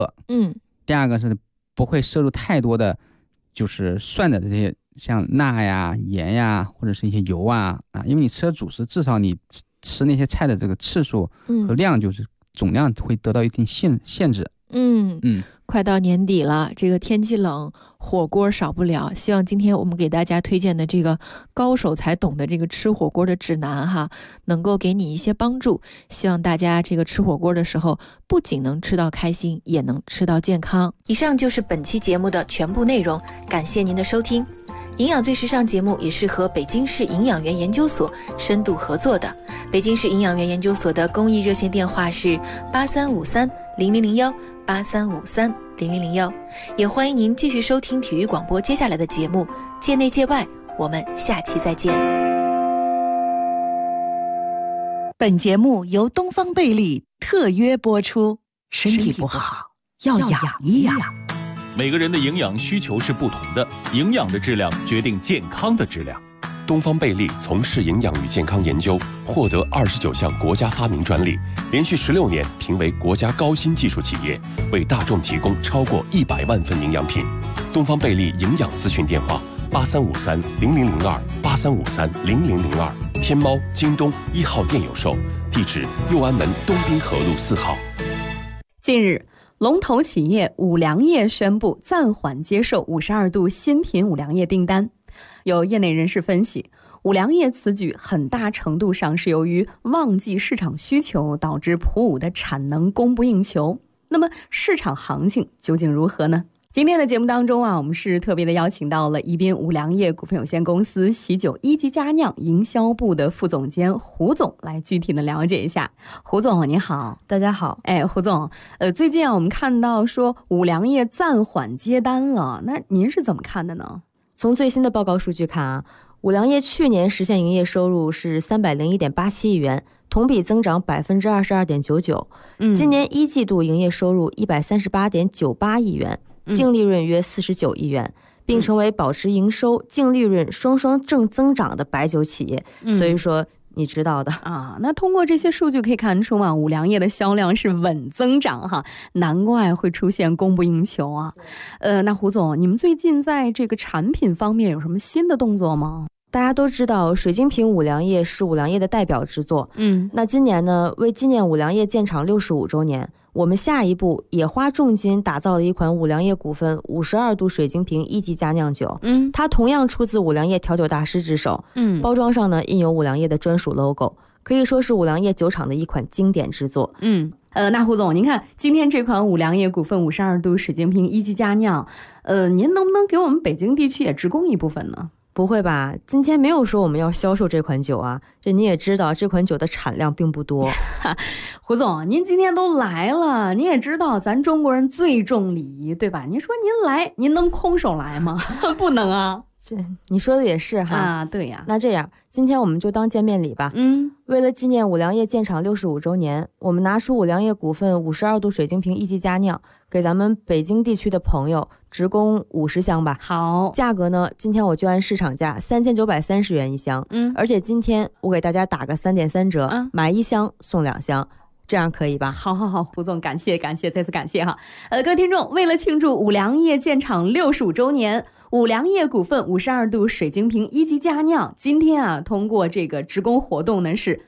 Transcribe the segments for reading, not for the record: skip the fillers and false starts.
第二个是不会摄入太多的就是涮的这些像钠呀、盐呀，或者是一些油啊，因为你吃了主食，至少你吃那些菜的这个次数和量，就是总量会得到一定限制。 快到年底了，这个天气冷，火锅少不了。希望今天我们给大家推荐的这个高手才懂的这个吃火锅的指南哈，能够给你一些帮助。希望大家这个吃火锅的时候，不仅能吃到开心，也能吃到健康。以上就是本期节目的全部内容，感谢您的收听。营养最时尚节目也是和北京市营养员研究所深度合作的。北京市营养员研究所的公益热线电话是83530001，83530001。也欢迎您继续收听体育广播接下来的节目，界内界外，我们下期再见。 本节目由东方贝利特约播出。身体不好，要养一养。 每个人的营养需求是不同的，营养的质量决定健康的质量。 东方贝利从事营养与健康研究，获得29项国家发明专利，连续16年评为国家高新技术企业，为大众提供超过100万份营养品。东方贝利营养咨询电话：83530002，83530002。天猫、京东1号店有售，地址右安门东滨河路4号。 近日，龙头企业五粮液宣布暂缓接受52度新品五粮液订单。有业内人士分析，五粮液此举很大程度上是由于旺季市场需求导致普五的产能供不应求。那么市场行情究竟如何呢？今天的节目当中我们是特别的邀请到了宜宾五粮液股份有限公司喜酒一级佳酿营销部的副总监胡总来具体的了解一下。胡总你好。 大家好。 胡总，最近我们看到说五粮液暂缓接单了，那您是怎么看的呢？ 从最新的报告数据看五粮液去年实现营业收入是301.87亿元，同比增长22.99%。今年一季度营业收入138.98亿元，净利润约49亿元，并成为保持营收、净利润双双正增长的白酒企业。所以说你知道的那通过这些数据可以看出五粮液的销量是稳增长哈，难怪会出现供不应求啊。那胡总，你们最近在这个产品方面有什么新的动作吗？ 大家都知道水晶瓶五粮液是五粮液的代表之作。那今年呢，为纪念五粮液建厂65周年，我们下一步也花重金打造了一款五粮液股份52度水晶瓶一级佳酿酒。它同样出自五粮液调酒大师之手。包装上呢印有五粮液的专属 logo， 可以说是五粮液酒厂的一款经典之作。 那胡总，您看今天这款五粮液股份52度水晶瓶一级佳酿，您能不能给我们北京地区也直供一部分呢？ 不会吧，今天没有说我们要销售这款酒啊，这你也知道这款酒的产量并不多。 胡总，您今天都来了，你也知道咱中国人最重礼仪，对吧？您说您来，您能空手来吗？不能啊。 这你说的也是哈。 对呀。 那这样今天我们就当见面礼吧。为了纪念五粮液建厂65周年，我们拿出五粮液股份52度水晶瓶一级佳酿，给咱们北京地区的朋友直供50箱吧。 好， 价格呢，今天我就按市场价3930元一箱。而且今天我给大家打个3.3折，买1箱送2箱。这样可以吧？ 好，胡总，感谢，再次感谢哈。各位听众，为了庆祝五粮液建厂65周年，五粮液股份52度水晶瓶一级佳酿今天通过这个直供活动呢是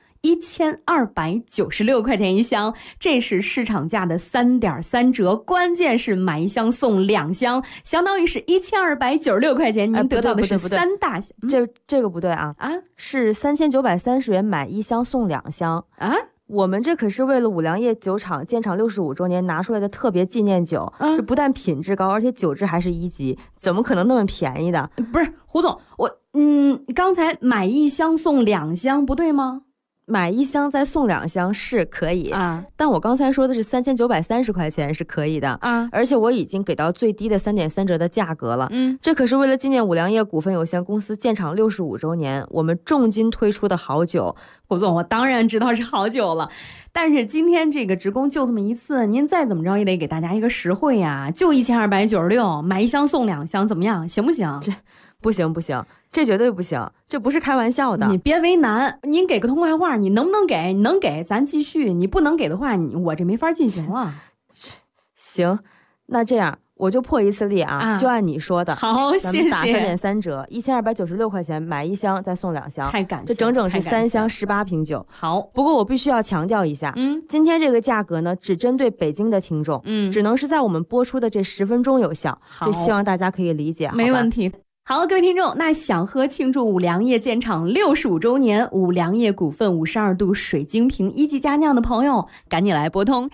1296块钱一箱，这是市场价的3.3折，关键是买1箱送2箱，相当于是1296块钱，您得到的是3大箱。 这个不对啊，是3930元买1箱送2箱啊。我们这可是为了五粮液酒厂建厂65周年拿出来的特别纪念酒，这不但品质高，而且酒质还是1级，怎么可能那么便宜的？ 不是胡总，刚才买1箱送2箱不对吗？ 买1箱再送2箱是可以但我刚才说的是3930块钱是可以的而且我已经给到最低的3.3折的价格了。这可是为了纪念五粮液股份有限公司建厂65周年，我们重金推出的好酒。 胡总，我当然知道是好酒了，但是今天这个直供就这么一次，您再怎么着也得给大家一个实惠呀，就1296，买1箱送2箱，怎么样？行不行？ 这不行，这绝对不行，这不是开玩笑的。 你别为难，您给个痛快话，你能不能给？你能给咱继续，你不能给的话，我这没法进行了。 行，那这样我就破一次例啊，就按你说的。 好，谢谢。 咱们打3.3折，1296块钱买1箱再送2箱， 太感谢了， 这整整是3箱18瓶酒。 好， 不过我必须要强调一下，今天这个价格呢，只针对北京的听众，只能是在我们播出的这10分钟有效，就希望大家可以理解。 没问题。好，各位听众，那想喝庆祝五粮液建厂65周年五粮液股份52度水晶瓶1级佳酿的朋友，赶紧来拨通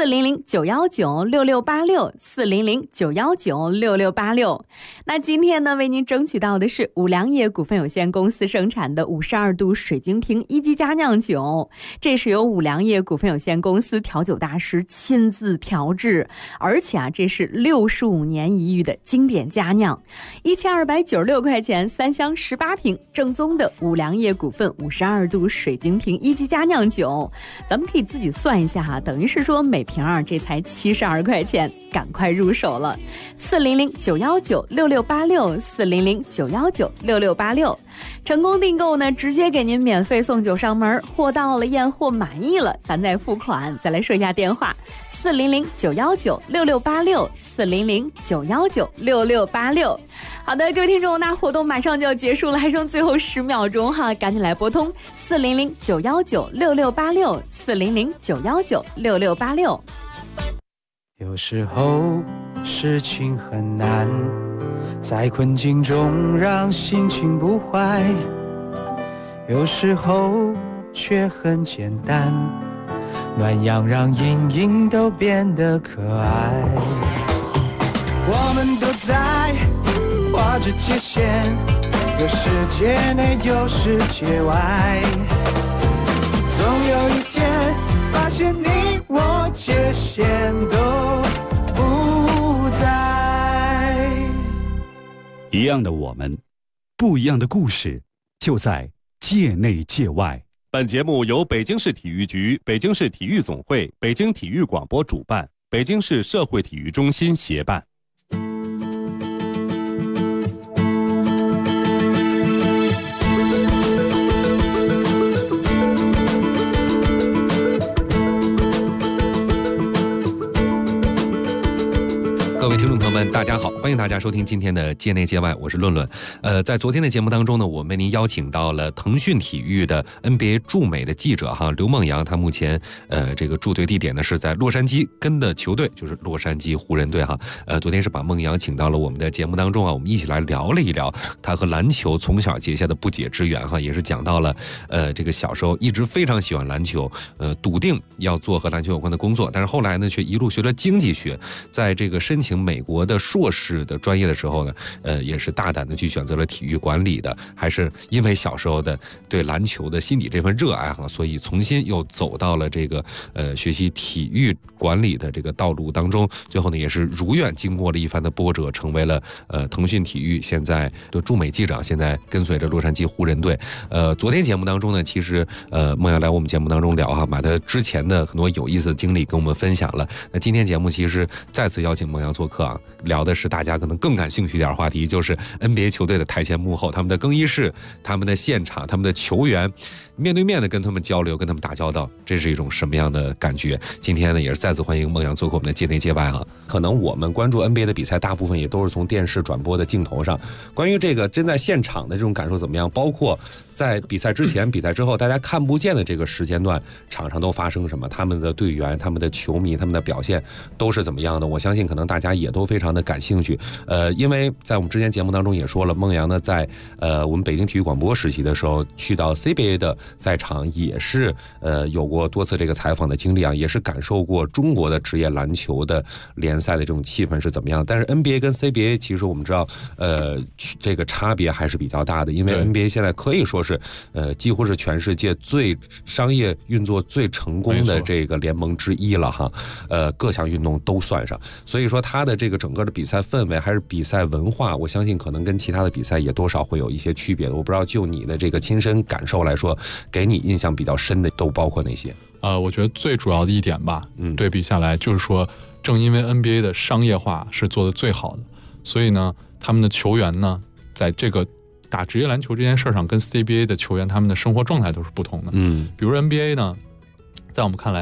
400-919-6686，400-919-6686。那今天呢，为您争取到的是五粮液股份有限公司生产的52度水晶瓶1级佳酿酒，这是由五粮液股份有限公司调酒大师亲自调制，而且啊，这是65年一遇的经典佳酿，1296块钱3箱18瓶，正宗的五粮液股份52度水晶瓶1级佳酿酒，咱们可以自己算一下哈，等于是说每瓶这才72块钱，赶快入手了。400-919-6686，400-919-6686，成功订购呢，直接给您免费送酒上门，货到了验货满意了，咱再付款。再来说一下电话：400-919-6686，400-919-6686。好的，各位听众，那活动马上就要结束了，还剩最后10秒钟哈，赶紧来拨通400-919-6686，400-919-6686。 有时候事情很难，在困境中让心情不坏，有时候却很简单，暖阳让阴影都变得可爱。我们都在画着界限，有世界内有世界外，总有一天发现你我界限都不在。 一样的我们，不一样的故事，就在界内界外。 本节目由北京市体育局、北京市体育总会、北京体育广播主办，北京市社会体育中心协办。 各位听众朋友们，大家好，欢迎大家收听今天的界内界外，我是论论。在昨天的节目当中呢，我为您邀请到了腾讯体育的 NBA 驻美的记者刘梦阳，他目前这个驻队地点呢是在洛杉矶，跟的球队就是洛杉矶湖人队昨天是把梦阳请到了我们的节目当中我们一起来聊了一聊他和篮球从小结下的不解之缘也是讲到了这个小时候一直非常喜欢篮球，笃定要做和篮球有关的工作，但是后来呢却一路学了经济学，在这个申请美国的硕士的专业的时候呢，也是大胆的去选择了体育管理的，还是因为小时候的对篮球的心底这份热爱所以重新又走到了这个学习体育管理的这个道路当中，最后呢也是如愿经过了一番的波折，成为了腾讯体育现在的驻美记者，现在跟随着洛杉矶湖人队。昨天节目当中呢，其实梦阳来我们节目当中聊把他之前的很多有意思的经历跟我们分享了。那今天节目其实再次邀请梦阳做客聊的是大家可能更感兴趣一点话题，就是 NBA 球队的台前幕后，他们的更衣室，他们的现场，他们的球员面对面的跟他们交流，跟他们打交道，这是一种什么样的感觉？今天呢也是再次欢迎梦阳做客我们的界内界外可能我们关注 NBA 的比赛大部分也都是从电视转播的镜头上，关于这个真在现场的这种感受怎么样，包括在比赛之前比赛之后大家看不见的这个时间段场上都发生什么，他们的队员，他们的球迷，他们的表现都是怎么样的，我相信可能大家也都非常的感兴趣。因为在我们之前节目当中也说了，梦阳呢在我们北京体育广播实习的时候去到 CBA 的赛场，也是有过多次这个采访的经历也是感受过中国的职业篮球的联赛的这种气氛是怎么样。但是 NBA 跟 CBA 其实我们知道这个差别还是比较大的，因为 NBA 现在可以说是几乎是全世界最商业运作最成功的这个联盟之一了各项运动都算上，所以说它的这个整个的比赛氛围还是比赛文化，我相信可能跟其他的比赛也多少会有一些区别的。我不知道就你的这个亲身感受来说，给你印象比较深的都包括哪些？ 我觉得最主要的一点吧，对比下来就是说，正因为 NBA 的商业化是做得最好的，所以呢，他们的球员呢，在这个打职业篮球这件事上，跟 CBA 的球员他们的生活状态都是不同的。比如 NBA 呢，在我们看来，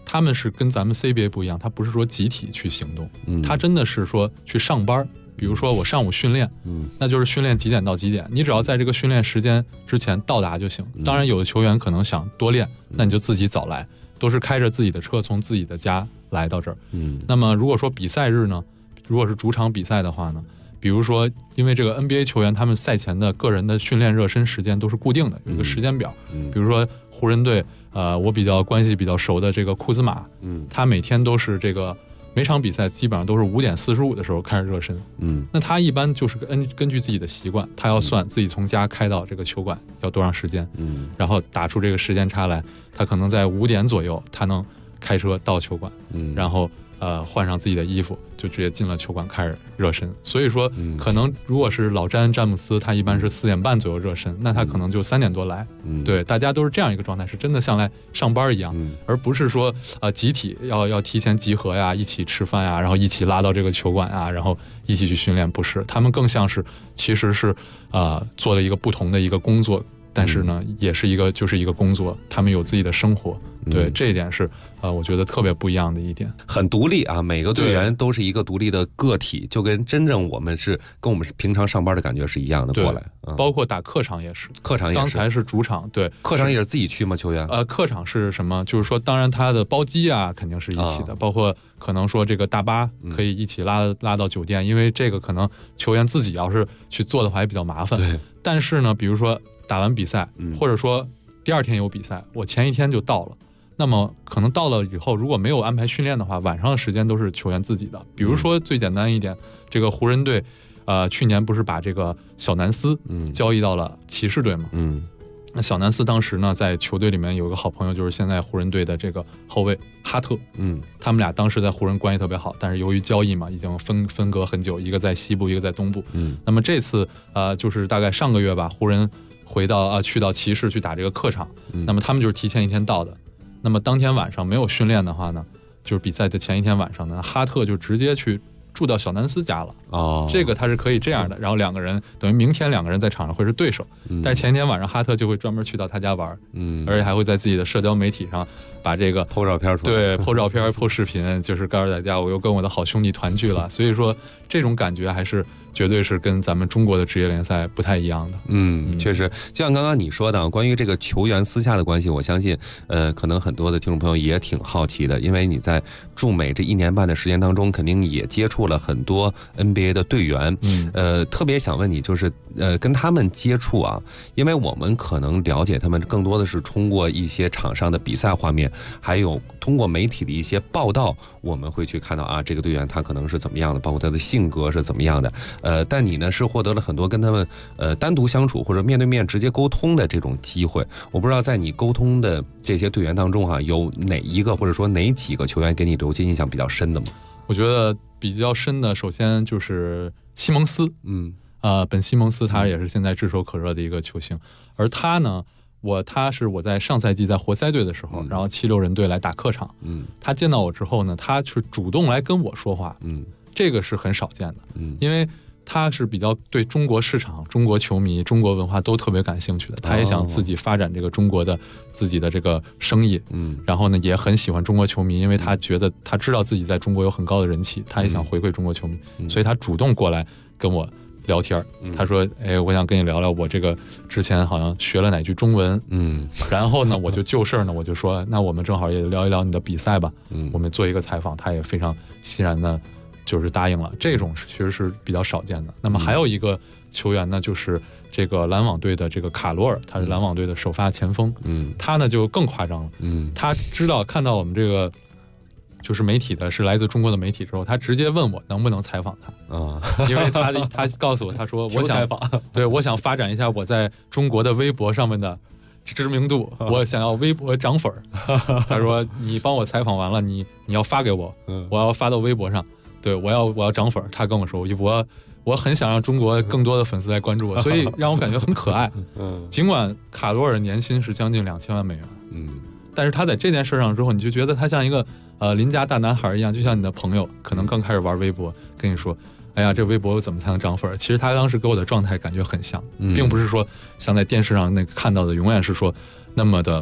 他们是跟咱们 CBA 不一样，他不是说集体去行动，他真的是说去上班。比如说我上午训练，那就是训练几点到几点，你只要在这个训练时间之前到达就行。当然有的球员可能想多练，那你就自己早来，都是开着自己的车从自己的家来到这儿。那么如果说比赛日呢，如果是主场比赛的话呢，比如说因为这个 NBA 球员他们赛前的个人的训练热身时间都是固定的，有一个时间表。比如说湖人队我关系比较熟的这个库兹马，他每天都是这个每场比赛基本上都是5点45的时候开始热身。那他一般就是根据自己的习惯，他要算自己从家开到这个球馆要多长时间，然后打出这个时间差来，他可能在5点左右他能开车到球馆，然后换上自己的衣服就直接进了球馆开始热身。所以说可能如果是老詹詹姆斯他一般是4点半左右热身，那他可能就3点多来。对，大家都是这样一个状态，是真的像来上班一样，而不是说集体要提前集合呀，一起吃饭呀，然后一起拉到这个球馆啊，然后一起去训练。不是，他们更像是其实是做了一个不同的一个工作，但是呢也是就是一个工作，他们有自己的生活。对，这一点是我觉得特别不一样的一点， 很独立啊，每个队员都是一个独立的个体，就跟真正我们平常上班的感觉是一样的过来。 包括打客场也是，刚才是主场，对， 客场也是自己去吗？球员客场是什么？就是说，当然他的包机啊肯定是一起的，包括可能说这个大巴可以一起拉到酒店，因为这个可能球员自己要是去做的话也比较麻烦。 对， 但是呢，比如说打完比赛，或者说第2天有比赛，我前一天就到了。那么可能到了以后，如果没有安排训练的话，晚上的时间都是球员自己的。比如说最简单一点，这个湖人队，去年不是把这个小南斯交易到了骑士队嘛？那小南斯当时呢，在球队里面有一个好朋友，就是现在湖人队的这个后卫哈特。他们俩当时在湖人关系特别好，但是由于交易嘛，已经分隔很久，一个在西部，一个在东部。那么这次就是大概上个月吧，湖人去到骑士去打这个客场，那么他们就是提前1天到的。那么当天晚上没有训练的话呢，就是比赛的前1天晚上呢，哈特就直接去住到小南斯家了。这个他是可以这样的，然后2个人等于明天2个人在场上会是对手，但是前1天晚上哈特就会专门去到他家玩，而且还会在自己的社交媒体上把这个 po照片出来， 对，po照片po视频，就是告诉大家我又跟我的好兄弟团聚了。所以说这种感觉还是绝对是跟咱们中国的职业联赛不太一样的。 确实，就像刚刚你说的，关于这个球员私下的关系，我相信可能很多的听众朋友也挺好奇的，因为你在驻美这1年半的时间当中，肯定也接触了很多 NBA 的队员。特别想问你，就是跟他们接触啊，因为我们可能了解他们更多的是通过一些场上的比赛画面，还有通过媒体的一些报道，我们会去看到这个队员他可能是怎么样的，包括他的性格是怎么样的。但你呢是获得了很多跟他们单独相处或者面对面直接沟通的这种机会。我不知道在你沟通的这些队员当中有哪一个或者说哪几个球员给你留下印象比较深的吗？ 我觉得比较深的，首先就是西蒙斯。本西蒙斯他也是现在炙手可热的一个球星，而他呢，他是我在上赛季在活塞队的时候，然后76人队来打客场，他见到我之后呢，他是主动来跟我说话，这个是很少见的，因为他是比较对中国市场、中国球迷、中国文化都特别感兴趣的，他也想自己发展这个中国的自己的这个生意，然后呢也很喜欢中国球迷，因为他觉得他知道自己在中国有很高的人气，他也想回馈中国球迷，所以他主动过来跟我聊天。他说我想跟你聊聊我这个之前好像学了哪句中文，然后呢我就事儿呢，我就说那我们正好也聊一聊你的比赛吧，我们做一个采访，他也非常欣然的就是答应了。这种其实是比较少见的。那么还有一个球员呢，就是这个篮网队的这个卡罗尔，他是篮网队的首发前锋，他呢就更夸张了，他看到我们这个就是媒体的是来自中国的媒体之后，他直接问我能不能采访他因为他告诉我，他说我想发展一下我在中国的微博上面的知名度，我想要微博涨粉他说你帮我采访完了，你要发给我，我要发到微博上，对，我要涨粉。他跟我说我很想让中国更多的粉丝来关注我，所以让我感觉很可爱。尽管卡罗尔年薪是将近2000万美元，但是他在这件事上之后，你就觉得他像一个邻家大男孩一样，就像你的朋友，可能刚开始玩微博，跟你说，哎呀，这微博怎么才能涨粉？其实他当时给我的状态感觉很像，并不是说像在电视上那个看到的，永远是说那么的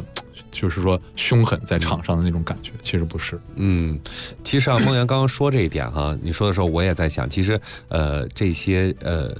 就是说凶狠在场上的那种感觉，其实不是。 其实孟阳刚刚说这一点哈，你说的时候我也在想，其实这些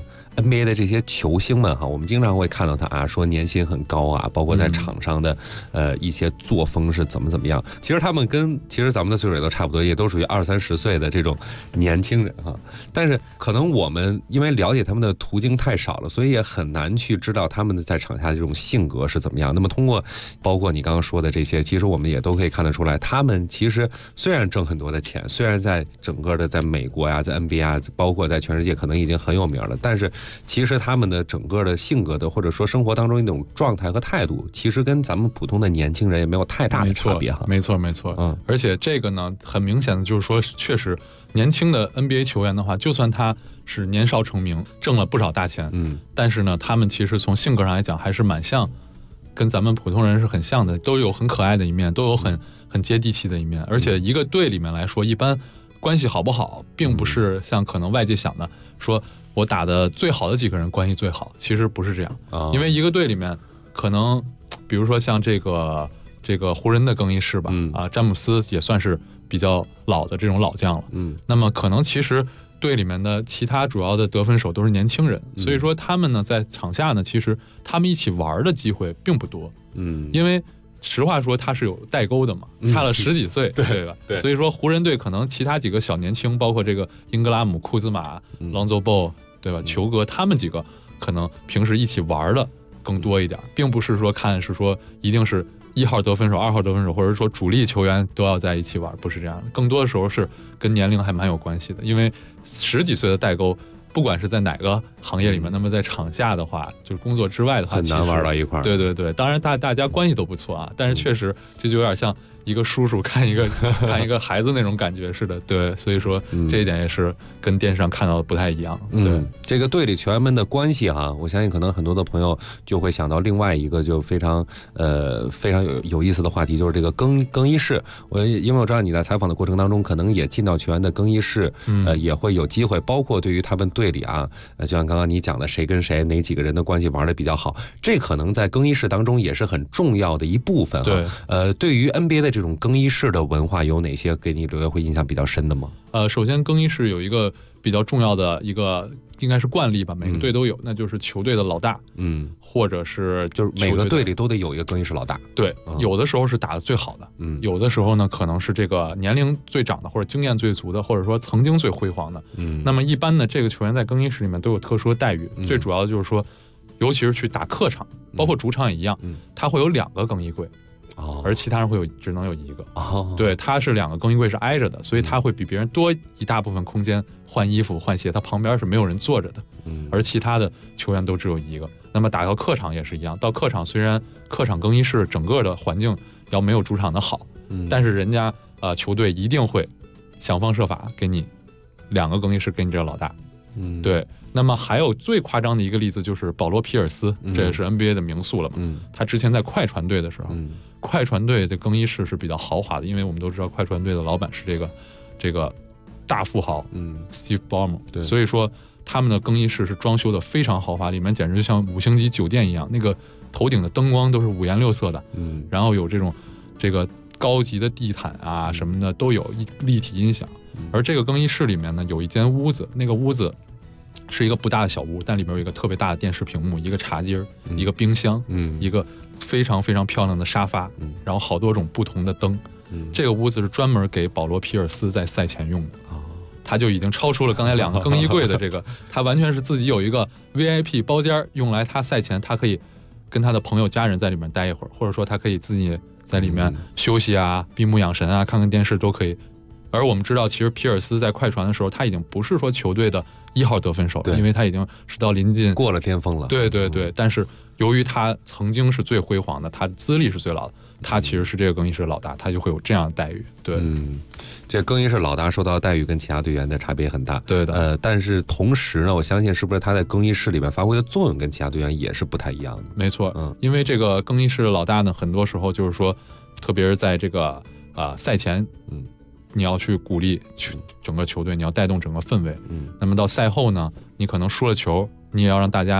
NBA 的这些球星们哈，我们经常会看到他啊，说年薪很高啊，包括在场上的一些作风是怎么样。其实他们其实咱们的岁数也都差不多，也都属于20-30岁的这种年轻人哈。但是可能我们因为了解他们的途径太少了，所以也很难去知道他们的在场下的这种性格是怎么样。那么通过包括你刚刚说的这些，其实我们也都可以看得出来，他们其实虽然挣很多的钱，虽然在整个的在美国呀，在 NBA 啊，包括在全世界可能已经很有名了，但是其实他们的整个的性格的或者说生活当中一种状态和态度，其实跟咱们普通的年轻人也没有太大的差别哈。 没错。而且这个呢，很明显的就是说，确实年轻的 NBA 球员的话，就算他是年少成名，挣了不少大钱，但是呢，他们其实从性格上来讲还是蛮像，跟咱们普通人是很像的，都有很可爱的一面，都有很接地气的一面。而且一个队里面来说，一般关系好不好，并不是像可能外界想的说我打的最好的几个人关系最好，其实不是这样。因为一个队里面可能比如说像这个湖人的更衣室吧，詹姆斯也算是比较老的这种老将了，那么可能其实队里面的其他主要的得分手都是年轻人，所以说他们呢在场下呢，其实他们一起玩的机会并不多，因为实话说他是有代沟的嘛，差了10几岁，对吧？对，所以说湖人队可能其他几个小年轻，包括这个英格拉姆、库兹马、Lonzo Ball，对吧？球哥他们几个可能平时一起玩的更多一点，并不是说看是说一定是1号得分手、2号得分手，或者说主力球员都要在一起玩，不是这样的。更多的时候是跟年龄还蛮有关系的，因为10几岁的代沟，不管是在哪个行业里面，那么在场下的话，就是工作之外的话， 很难玩到一块儿。 对，当然大家关系都不错啊，但是确实这就有点像一个叔叔看一个孩子那种感觉似的，对，所以说这一点也是跟电视上看到的不太一样。对， 这个队里球员们的关系哈，我相信可能很多的朋友就会想到另外一个就非常有意思的话题，就是这个更衣室。因为我知道你在采访的过程当中，可能也进到球员的更衣室，也会有机会，包括对于他们队里啊，就像刚刚你讲的，谁跟谁哪几个人的关系玩的比较好，这可能在更衣室当中也是很重要的一部分哈。对于 NBA 的这种更衣室的文化有哪些给你留会印象比较深的吗？ 首先更衣室有一个比较重要的一个应该是惯例吧，每个队都有，那就是球队的老大，或者是就是每个队里都得有一个更衣室老大。 对，有的时候是打得最好的，有的时候呢可能是这个年龄最长的，或者经验最足的，或者说曾经最辉煌的。那么一般呢，这个球员在更衣室里面都有特殊的待遇，最主要的就是说，尤其是去打客场，包括主场也一样，他会有2个更衣柜。而其他人只能有1个。对，他是2个更衣柜是挨着的，所以他会比别人多一大部分空间换衣服换鞋，他旁边是没有人坐着的。而其他的球员都只有1个。那么打到客场也是一样，到客场虽然客场更衣室整个的环境要没有主场的好，但是人家球队一定会想方设法给你2个更衣室给你这个老大。对。那么还有最夸张的一个例子就是保罗·皮尔斯，这也是 NBA 的名宿了嘛。他之前在快船队的时候，快船队的更衣室是比较豪华的，因为我们都知道快船队的老板是这个大富豪Steve Ballmer，所以说他们的更衣室是装修的非常豪华，里面简直就像5星级酒店一样，那个头顶的灯光都是5颜6色的，然后有这个高级的地毯啊什么的都有，立体音响。而这个更衣室里面呢有一间屋子，那个屋子是一个不大的小屋，但里面有一个特别大的电视屏幕，一个茶几，一个冰箱，一个非常非常漂亮的沙发，然后好多种不同的灯。这个屋子是专门给保罗·皮尔斯在赛前用的。他就已经超出了刚才2个更衣柜的这个，他完全是自己有一个 VIP 包间，用来他赛前他可以跟他的朋友家人在里面待一会儿，或者说他可以自己在里面休息啊，闭目养神啊，看看电视都可以。而我们知道，其实皮尔斯在快船的时候，他已经不是说球队的1号得分手了，因为他已经是到临近过了巅峰了。对， 但是由于他曾经是最辉煌的，他的资历是最老的，他其实是这个更衣室老大，他就会有这样的待遇。对， 这更衣室老大受到的待遇跟其他队员的差别很大。 对的， 但是同时呢，我相信是不是他在更衣室里面发挥的作用跟其他队员也是不太一样的。 没错，因为这个更衣室的老大呢，很多时候就是说，特别是在这个赛前，你要去鼓励整个球队，你要带动整个氛围。那么到赛后呢，你可能输了球，你也要让大家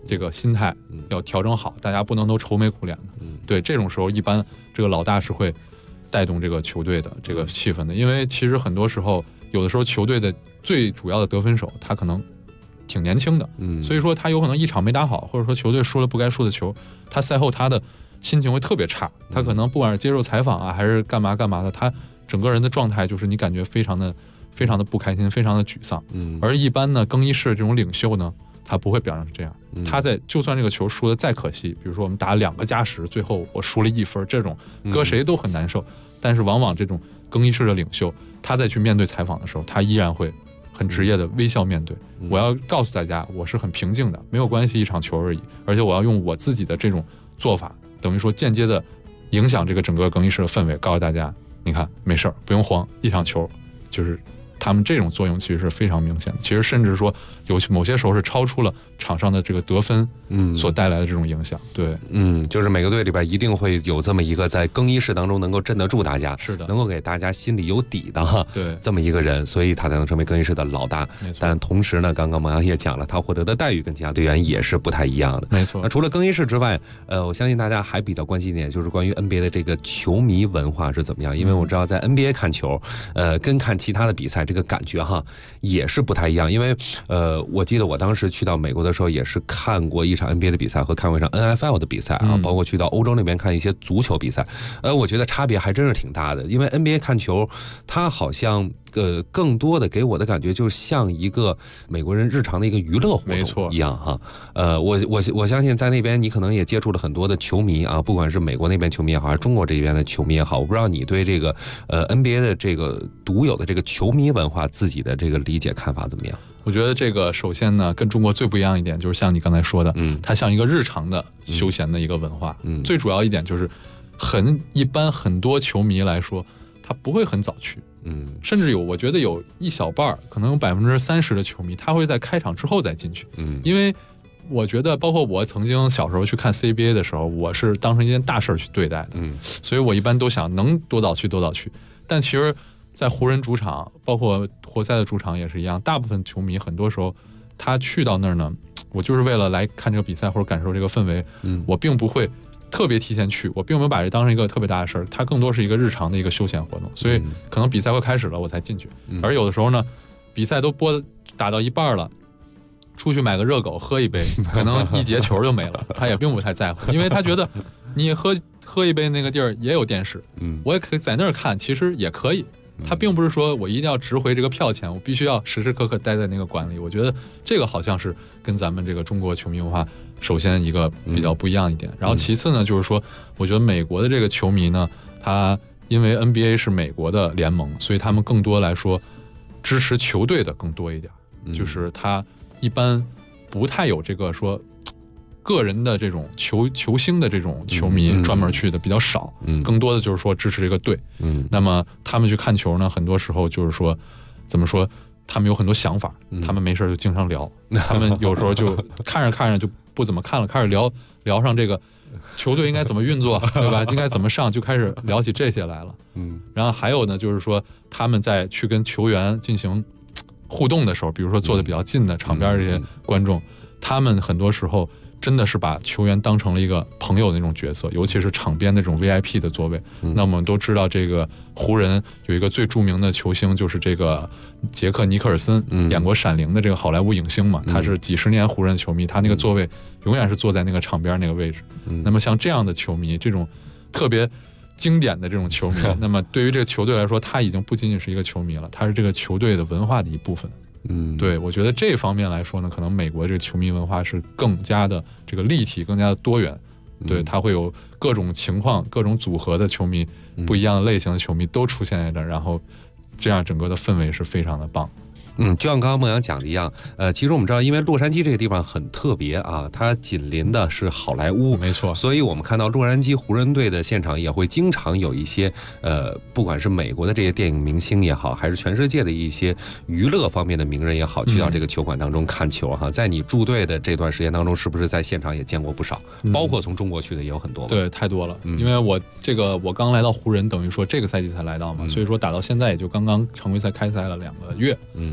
这个心态要调整好，大家不能都愁眉苦脸的。对，这种时候一般这个老大是会带动这个球队的这个气氛的，因为其实很多时候，有的时候球队的最主要的得分手他可能挺年轻的，所以说他有可能一场没打好，或者说球队输了不该输的球，他赛后他的心情会特别差，他可能不管是接受采访啊，还是干嘛的，他整个人的状态就是你感觉非常的不开心，非常的沮丧。而一般呢，更衣室这种领袖呢，他不会表现成这样。他就算这个球输的再可惜，比如说我们打2个加时，最后我输了1分，这种搁谁都很难受。但是往往这种更衣室的领袖，他在去面对采访的时候，他依然会很职业的微笑面对。我要告诉大家，我是很平静的，没有关系，一场球而已。而且我要用我自己的这种做法，等于说间接的影响这个整个更衣室的氛围，告诉大家，你看没事儿，不用慌，一场球就是他们这种作用其实是非常明显的，其实甚至说有某些时候是超出了场上的这个得分所带来的这种影响。对， 就是每个队里边一定会有这么一个在更衣室当中能够镇得住大家， 是的， 能够给大家心里有底的对这么一个人，所以他才能成为更衣室的老大。但同时呢，刚刚王洋也讲了，他获得的待遇跟其他队员也是不太一样的。 没错。 那除了更衣室之外，我相信大家还比较关心一点，就是关于 NBA 的这个球迷文化是怎么样？因为我知道在 NBA 看球，跟看其他的比赛这个感觉也是不太一样。因为我记得我当时去到美国的时候，也是看过一场 NBA 的比赛和看过一场 NFL 的比赛啊，包括去到欧洲那边看一些足球比赛，我觉得差别还真是挺大的。因为 NBA 看球，它好像更多的给我的感觉就像一个美国人日常的一个娱乐活动一样哈。我相信在那边你可能也接触了很多的球迷啊，不管是美国那边球迷也好，还是中国这边的球迷也好，我不知道你对这个NBA 的这个独有的这个球迷文化自己的这个理解看法怎么样？ 我觉得这个首先呢，跟中国最不一样一点就是像你刚才说的，它像一个日常的休闲的一个文化。最主要一点就是一般很多球迷来说，他不会很早去。甚至我觉得有一小半，可能有30%的球迷，他会在开场之后再进去。因为我觉得，包括我曾经小时候去看 CBA 的时候，我是当成一件大事去对待的。所以我一般都想能多早去多早去。但其实，在湖人主场，包括活塞的主场也是一样，大部分球迷很多时候他去到那儿呢，我就是为了来看这个比赛或者感受这个氛围。我并不会特别提前去，我并没有把这当成一个特别大的事儿，它更多是一个日常的一个休闲活动。所以可能比赛会开始了我才进去，而有的时候呢，比赛都打到一半了，出去买个热狗喝一杯，可能一节球就没了，他也并不太在乎，因为他觉得你喝一杯那个地儿也有电视，我也可以在那儿看，其实也可以。他并不是说我一定要值回这个票钱，我必须要时时刻刻待在那个馆里。我觉得这个好像是跟咱们这个中国球迷文化首先一个比较不一样一点。然后其次呢，就是说我觉得美国的这个球迷呢，他因为 NBA 是美国的联盟，所以他们更多来说支持球队的更多一点，就是他一般不太有这个说个人的这种球星的这种球迷专门去的比较少，更多的就是说支持这个队。那么他们去看球呢，很多时候就是说怎么说，他们有很多想法，他们没事就经常聊，他们有时候就看着就不怎么看了，开始聊上这个球队应该怎么运作，对吧？应该怎么上，就开始聊起这些来了。然后还有呢，就是说他们在去跟球员进行互动的时候，比如说坐的比较近的场边这些观众，他们很多时候真的是把球员当成了一个朋友的那种角色，尤其是场边的这种 VIP 的座位。那我们都知道，这个湖人有一个最著名的球星，就是这个杰克尼克尔森，演过《闪灵》的这个好莱坞影星嘛，他是几十年湖人球迷，他那个座位永远是坐在那个场边那个位置。那么像这样的球迷，这种特别经典的这种球迷，那么对于这个球队来说，他已经不仅仅是一个球迷了，他是这个球队的文化的一部分。对，我觉得这方面来说呢，可能美国这个球迷文化是更加的这个立体，更加的多元。对，它会有各种情况、各种组合的球迷，不一样的类型的球迷都出现在这儿，然后这样整个的氛围是非常的棒。 就像刚刚孟阳讲的一样，其实我们知道，因为洛杉矶这个地方很特别啊，它紧邻的是好莱坞， 没错， 所以我们看到洛杉矶湖人队的现场也会经常有一些不管是美国的这些电影明星也好，还是全世界的一些娱乐方面的名人也好，去到这个球馆当中看球哈。在你驻队的这段时间当中，是不是在现场也见过不少？包括从中国去的也有很多。 对，太多了。因为我刚来到湖人，等于说这个赛季才来到嘛，所以说打到现在也就刚刚常规赛开赛了2个月。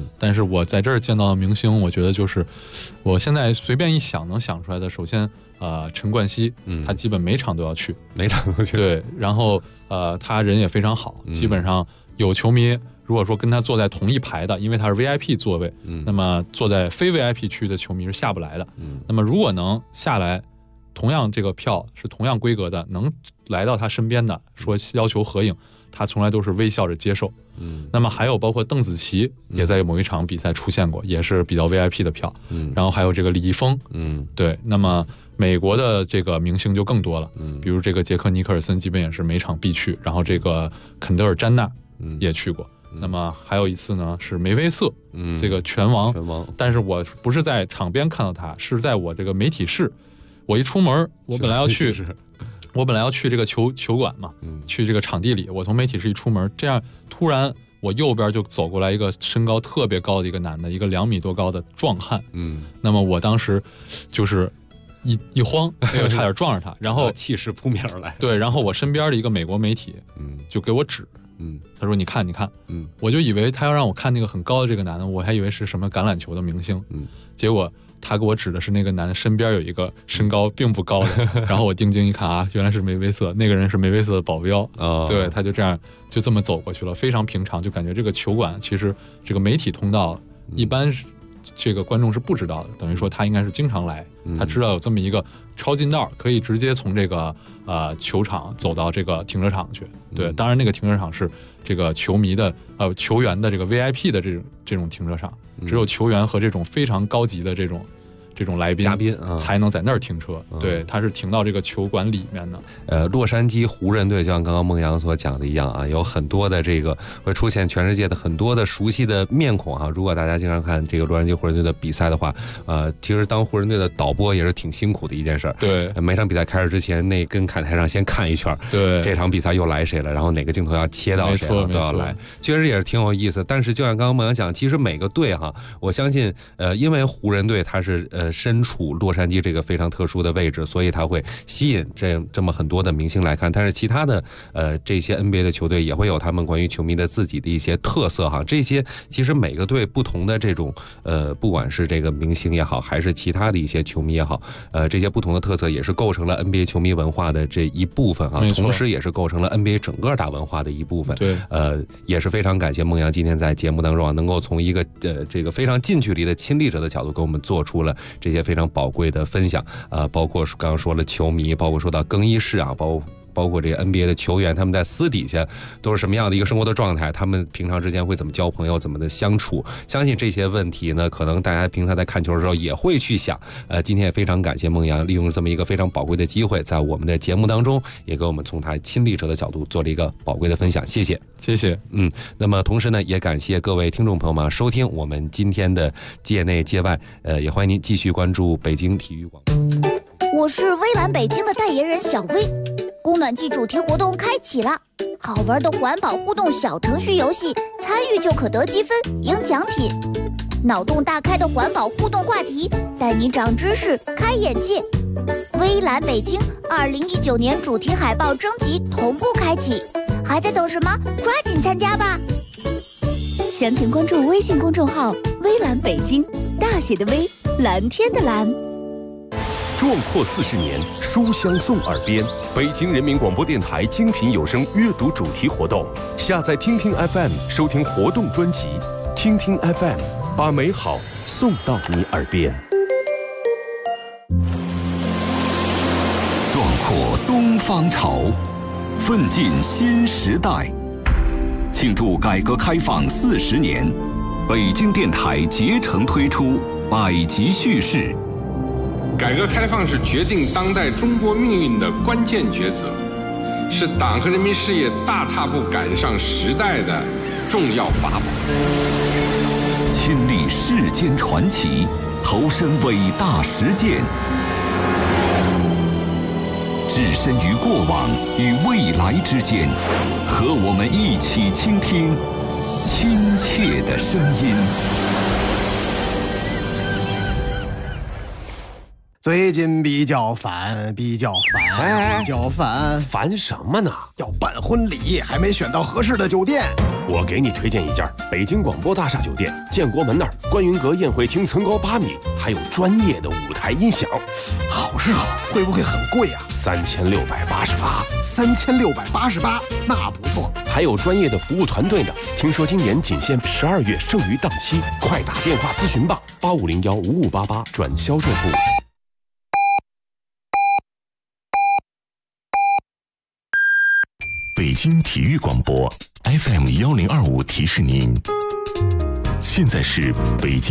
但是我在这儿见到的明星，我觉得就是我现在随便一想能想出来的，首先陈冠希，他基本每场都要去， 每场都去。 对，然后他人也非常好，基本上有球迷如果说跟他坐在同一排的，因为他是 VIP 座位，那么坐在非 VIP 区的球迷是下不来的。那么如果能下来，同样这个票是同样规格的，能来到他身边的，说要求合影，他从来都是微笑着接受。那么还有包括邓紫棋也在某一场比赛出现过，也是比较 VIP 的票。然后还有这个李易峰，对。那么美国的这个明星就更多了，比如这个杰克尼克尔森基本也是每场必去，然后这个肯德尔詹纳也去过。那么还有一次呢是梅威瑟，这个拳王，但是我不是在场边看到他，是在我这个媒体室。我一出门，我本来要去这个球馆嘛，去这个场地里。我从媒体室一出门，这样突然我右边就走过来一个身高特别高的一个男的，一个2米多高的壮汉。那么我当时就是一慌，差点撞着他，然后气势扑面而来。 对，然后我身边的一个美国媒体，就给我指。他说你看，我就以为他要让我看那个很高的这个男的，我还以为是什么橄榄球的明星，结果他给我指的是那个男的身边有一个身高并不高的，然后我定睛一看啊，原来是梅威瑟，那个人是梅威瑟的保镖。对，他就这么走过去了，非常平常，就感觉这个球馆其实这个媒体通道一般这个观众是不知道的，等于说他应该是经常来，他知道有这么一个超近道，可以直接从这个球场走到这个停车场去。对，当然那个停车场是这个球迷的球员的这个 VIP 的这种停车场，只有球员和这种非常高级的这种来宾嘉宾才能在那儿停车。对，他是停到这个球馆里面的。 洛杉矶湖人队就像刚刚孟阳所讲的一样啊，有很多的这个会出现全世界的很多的熟悉的面孔啊。如果大家经常看这个洛杉矶湖人队的比赛的话，其实当湖人队的导播也是挺辛苦的一件事儿。 对， 每场比赛开始之前，那跟看台上先看一圈， 对， 这场比赛又来谁了，然后哪个镜头要切到谁了都要来，确实也是挺有意思。但是就像刚刚孟阳讲，其实每个队哈，我相信因为湖人队它是身处洛杉矶这个非常特殊的位置，所以它会吸引这么很多的明星来看。但是其他的这些 NBA 的球队也会有他们关于球迷的自己的一些特色哈。这些其实每个队不同的这种不管是这个明星也好，还是其他的一些球迷也好，这些不同的特色也是构成了 NBA 球迷文化的这一部分啊，同时也是构成了 NBA 整个大文化的一部分。 对， 也是非常感谢孟阳今天在节目当中啊，能够从一个这个非常近距离的亲历者的角度，给我们做出了这些非常宝贵的分享。包括刚刚说了球迷，包括说到更衣室啊，包括这个 NBA 的球员，他们在私底下都是什么样的一个生活的状态，他们平常之间会怎么交朋友，怎么的相处，相信这些问题呢，可能大家平常在看球的时候也会去想。今天也非常感谢孟阳利用这么一个非常宝贵的机会，在我们的节目当中也给我们从他亲历者的角度做了一个宝贵的分享，谢谢。那么同时呢，也感谢各位听众朋友们收听我们今天的界内界外，也欢迎您继续关注北京体育广播。 我是微蓝北京的代言人小薇。供暖季主题活动开启了，好玩的环保互动小程序游戏，参与就可得积分赢奖品。脑洞大开的环保互动话题，带你长知识开眼界。微蓝北京2019年主题海报征集同步开启，还在等什么？抓紧参加吧！详情关注微信公众号微蓝北京，大写的微，蓝天的蓝。 壮阔40年，书香送耳边。北京人民广播电台精品有声阅读主题活动，下载听听 FM 收听活动专辑，听听 FM 把美好送到你耳边。 壮阔东方潮，奋进新时代。庆祝改革开放40年，北京电台竭诚推出百集叙事。 改革开放是决定当代中国命运的关键抉择，是党和人民事业大踏步赶上时代的重要法宝。 亲历世间传奇，投身伟大实践，置身于过往与未来之间，和我们一起倾听亲切的声音。 最近比较烦，比较烦烦什么呢？ 要办婚礼，还没选到合适的酒店。 我给你推荐一家北京广播大厦酒店，建国门那儿观云阁宴会厅层高8米，还有专业的舞台音响。 好是好，会不会很贵啊 ？3688。 3688，那不错。 还有专业的服务团队呢。听说今年仅限12月剩余档期，快打电话咨询吧，85015588转销售部。 北京体育广播 FM1025提示您，现在是北京。